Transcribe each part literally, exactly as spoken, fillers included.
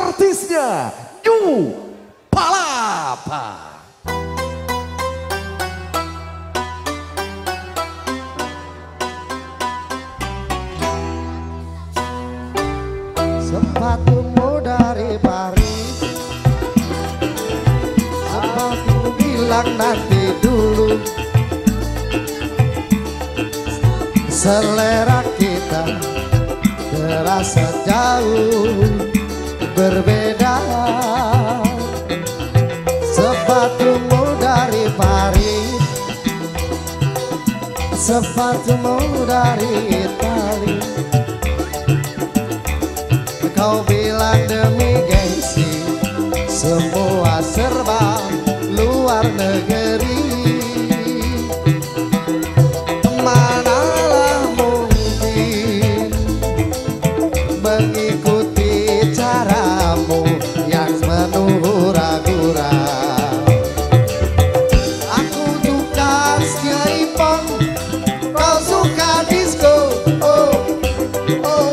artisnya Yu Palapa. Sepatumu dari Paris, sepatu bilang nanti dulu. Selera kita terasa jauh berbeda. Sepatumu dari Paris, sepatumu dari Itali. Kau bilang demi gengsi, semua serba luar negeri. Manalah mungkin mengikuti caramu yang penuh hura-hura. Aku suka skaipong, kau suka disco. Oh, oh.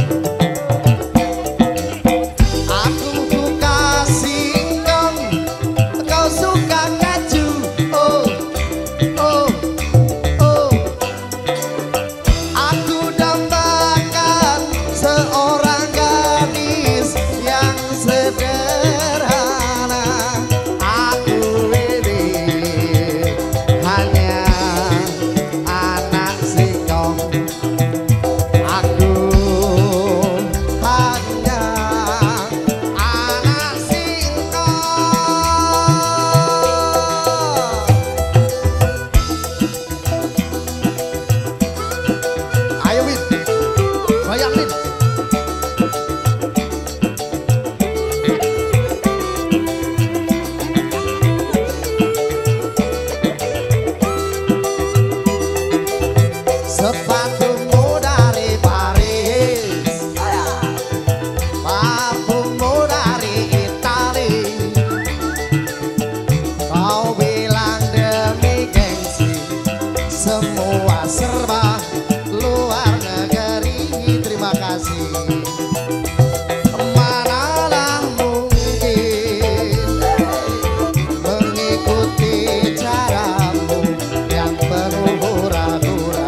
Sepatumu dari Paris, parfummu dari Itali. Kau bilang demi gengsi, semua serba luar negeri. Terima kasih. Manalah mungkin mengikuti caramu yang penuh hura-hura.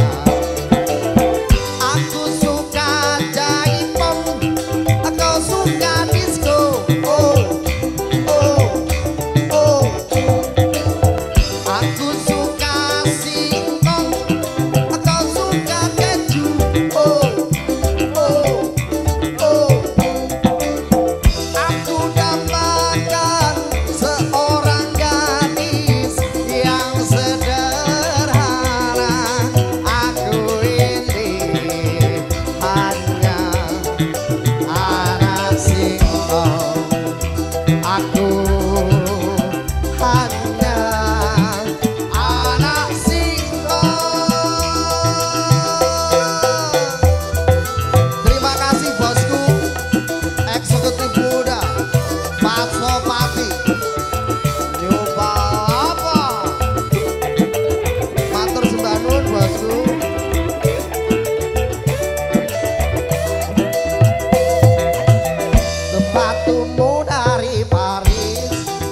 Sepatumu dari Paris,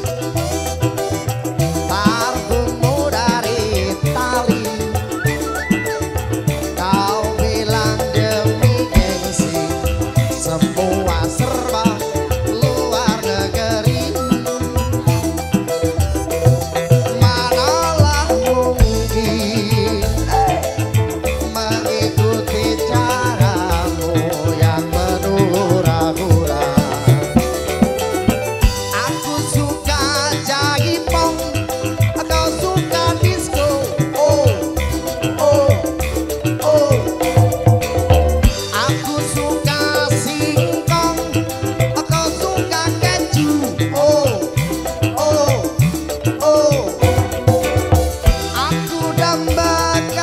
parfummu dari Itali. Kau bilang demi gengsi, semua serba luar negeri. Manalah mungkin mengikuti caramu yang penuh hura-hura.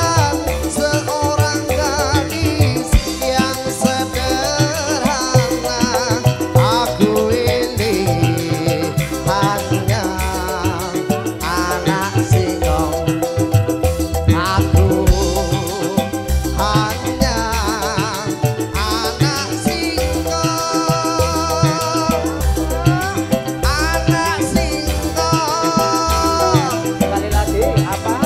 Seorang gadis yang sederhana. apa?